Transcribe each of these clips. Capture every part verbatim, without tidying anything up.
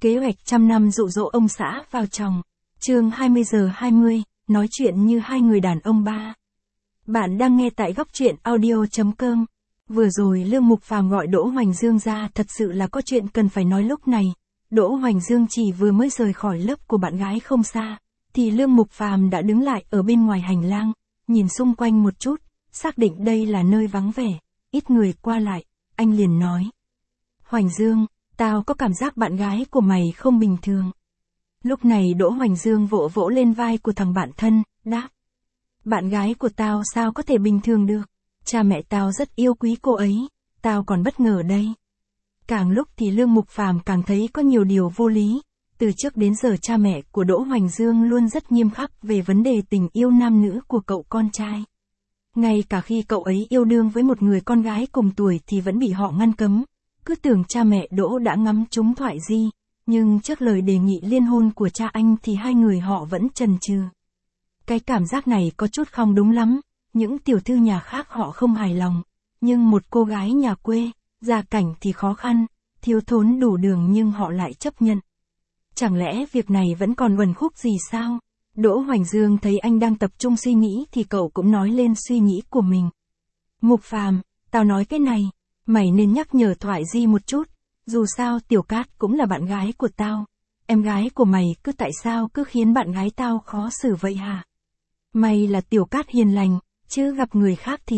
Kế hoạch trăm năm dụ dỗ ông xã vào chồng. Chương hai mươi giờ hai mươi, nói chuyện như hai người đàn ông ba. Bạn đang nghe tại góc truyện audio chấm com. Vừa rồi Lương Mục Phàm gọi Đỗ Hoành Dương ra, thật sự là có chuyện cần phải nói lúc này. Đỗ Hoành Dương chỉ vừa mới rời khỏi lớp của bạn gái không xa, thì Lương Mục Phàm đã đứng lại ở bên ngoài hành lang, nhìn xung quanh một chút, xác định đây là nơi vắng vẻ, ít người qua lại, anh liền nói. Hoành Dương, tao có cảm giác bạn gái của mày không bình thường. Lúc này Đỗ Hoành Dương vỗ vỗ lên vai của thằng bạn thân, đáp. Bạn gái của tao sao có thể bình thường được, cha mẹ tao rất yêu quý cô ấy, tao còn bất ngờ đây. Càng lúc thì Lương Mục Phàm càng thấy có nhiều điều vô lý, từ trước đến giờ cha mẹ của Đỗ Hoành Dương luôn rất nghiêm khắc về vấn đề tình yêu nam nữ của cậu con trai. Ngay cả khi cậu ấy yêu đương với một người con gái cùng tuổi thì vẫn bị họ ngăn cấm, cứ tưởng cha mẹ Đỗ đã ngắm trúng Thoại Di, nhưng trước lời đề nghị liên hôn của cha anh thì hai người họ vẫn chần chừ. Cái cảm giác này có chút không đúng lắm, những tiểu thư nhà khác họ không hài lòng, nhưng một cô gái nhà quê, gia cảnh thì khó khăn, thiếu thốn đủ đường nhưng họ lại chấp nhận. Chẳng lẽ việc này vẫn còn uẩn khúc gì sao? Đỗ Hoành Dương thấy anh đang tập trung suy nghĩ thì cậu cũng nói lên suy nghĩ của mình. Mục Phàm, tao nói cái này, mày nên nhắc nhở Thoại Di một chút, dù sao Tiểu Cát cũng là bạn gái của tao, em gái của mày cứ tại sao cứ khiến bạn gái tao khó xử vậy hả? Mày là Tiểu Cát hiền lành, chứ gặp người khác thì...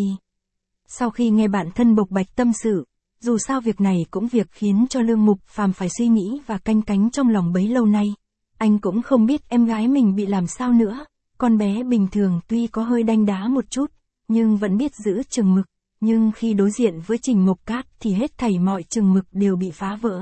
Sau khi nghe bạn thân bộc bạch tâm sự, dù sao việc này cũng việc khiến cho Lương Mục Phàm phải suy nghĩ và canh cánh trong lòng bấy lâu nay. Anh cũng không biết em gái mình bị làm sao nữa, con bé bình thường tuy có hơi đanh đá một chút, nhưng vẫn biết giữ chừng mực, nhưng khi đối diện với Trình Mộc Cát thì hết thảy mọi chừng mực đều bị phá vỡ.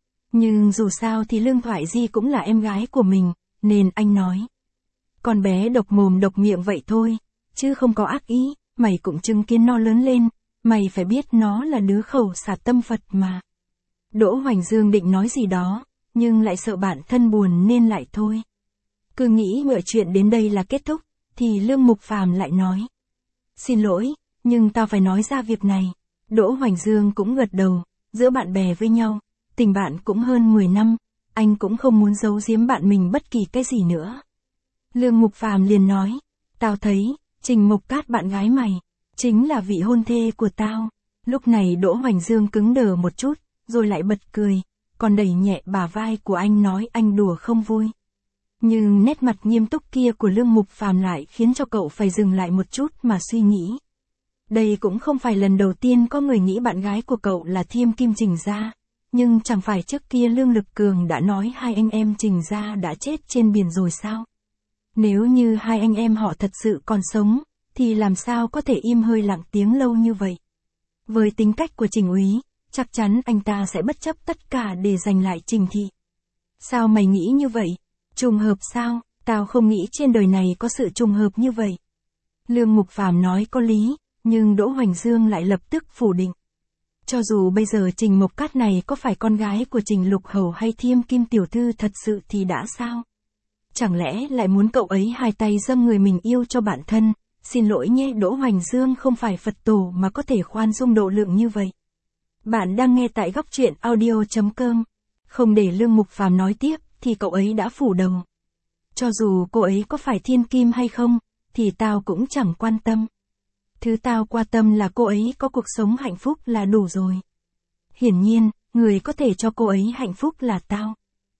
Nhưng dù sao thì Lương Thoại Di cũng là em gái của mình, nên anh nói. Con bé độc mồm độc miệng vậy thôi, chứ không có ác ý, mày cũng chứng kiến nó lớn lên, mày phải biết nó là đứa khẩu xả tâm Phật mà. Đỗ Hoành Dương định nói gì đó, nhưng lại sợ bản thân buồn nên lại thôi. Cứ nghĩ mọi chuyện đến đây là kết thúc, thì Lương Mục Phàm lại nói. Xin lỗi, nhưng tao phải nói ra việc này. Đỗ Hoành Dương cũng gật đầu, giữa bạn bè với nhau, tình bạn cũng hơn mười năm, anh cũng không muốn giấu giếm bạn mình bất kỳ cái gì nữa. Lương Mục Phàm liền nói, tao thấy, Trình Mộc Cát bạn gái mày, chính là vị hôn thê của tao. Lúc này Đỗ Hoành Dương cứng đờ một chút, rồi lại bật cười, còn đẩy nhẹ bả vai của anh nói anh đùa không vui. Nhưng nét mặt nghiêm túc kia của Lương Mục Phàm lại khiến cho cậu phải dừng lại một chút mà suy nghĩ. Đây cũng không phải lần đầu tiên có người nghĩ bạn gái của cậu là Thiêm Kim Trình Gia, nhưng chẳng phải trước kia Lương Lực Cường đã nói hai anh em Trình Gia đã chết trên biển rồi sao? Nếu như hai anh em họ thật sự còn sống, thì làm sao có thể im hơi lặng tiếng lâu như vậy? Với tính cách của Trình úy, chắc chắn anh ta sẽ bất chấp tất cả để giành lại Trình thị. Sao mày nghĩ như vậy? Trùng hợp sao? Tao không nghĩ trên đời này có sự trùng hợp như vậy. Lương Mục Phàm nói có lý, nhưng Đỗ Hoành Dương lại lập tức phủ định. Cho dù bây giờ Trình Mộc Cát này có phải con gái của Trình Lục Hầu hay Thiêm Kim tiểu thư thật sự thì đã sao? Chẳng lẽ lại muốn cậu ấy hai tay dâm người mình yêu cho bản thân? Xin lỗi nhé, Đỗ Hoành Dương không phải Phật tổ mà có thể khoan dung độ lượng như vậy. Bạn đang nghe tại góc truyện audio chấm com. Không để Lương Mục Phàm nói tiếp, thì cậu ấy đã phủ đầu. Cho dù cô ấy có phải thiên kim hay không, thì tao cũng chẳng quan tâm. Thứ tao quan tâm là cô ấy có cuộc sống hạnh phúc là đủ rồi. Hiển nhiên, người có thể cho cô ấy hạnh phúc là tao.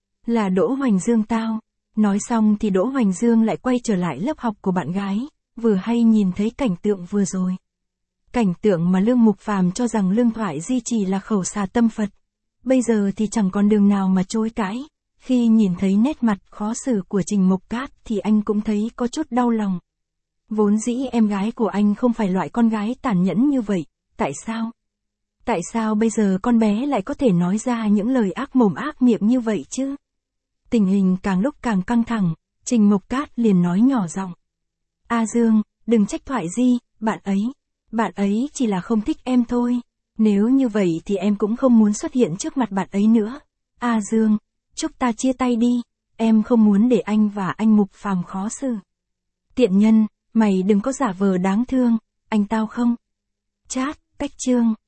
Là Đỗ Hoành Dương tao. Nói xong thì Đỗ Hoành Dương lại quay trở lại lớp học của bạn gái, vừa hay nhìn thấy cảnh tượng vừa rồi. Cảnh tượng mà Lương Mục Phàm cho rằng Lương Thoại Di chỉ là khẩu xà tâm Phật. Bây giờ thì chẳng còn đường nào mà chối cãi. Khi nhìn thấy nét mặt khó xử của Trình Mộc Cát thì anh cũng thấy có chút đau lòng. Vốn dĩ em gái của anh không phải loại con gái tàn nhẫn như vậy, tại sao? Tại sao bây giờ con bé lại có thể nói ra những lời ác mồm ác miệng như vậy chứ? Tình hình càng lúc càng căng thẳng, Trình Mộc Cát liền nói nhỏ giọng. A Dương, đừng trách Thoại Di, bạn ấy, bạn ấy chỉ là không thích em thôi. Nếu như vậy thì em cũng không muốn xuất hiện trước mặt bạn ấy nữa. A Dương, chúc ta chia tay đi, em không muốn để anh và anh Mục Phàm khó xử. Tiện nhân, mày đừng có giả vờ đáng thương, anh tao không. Chat, cách chương.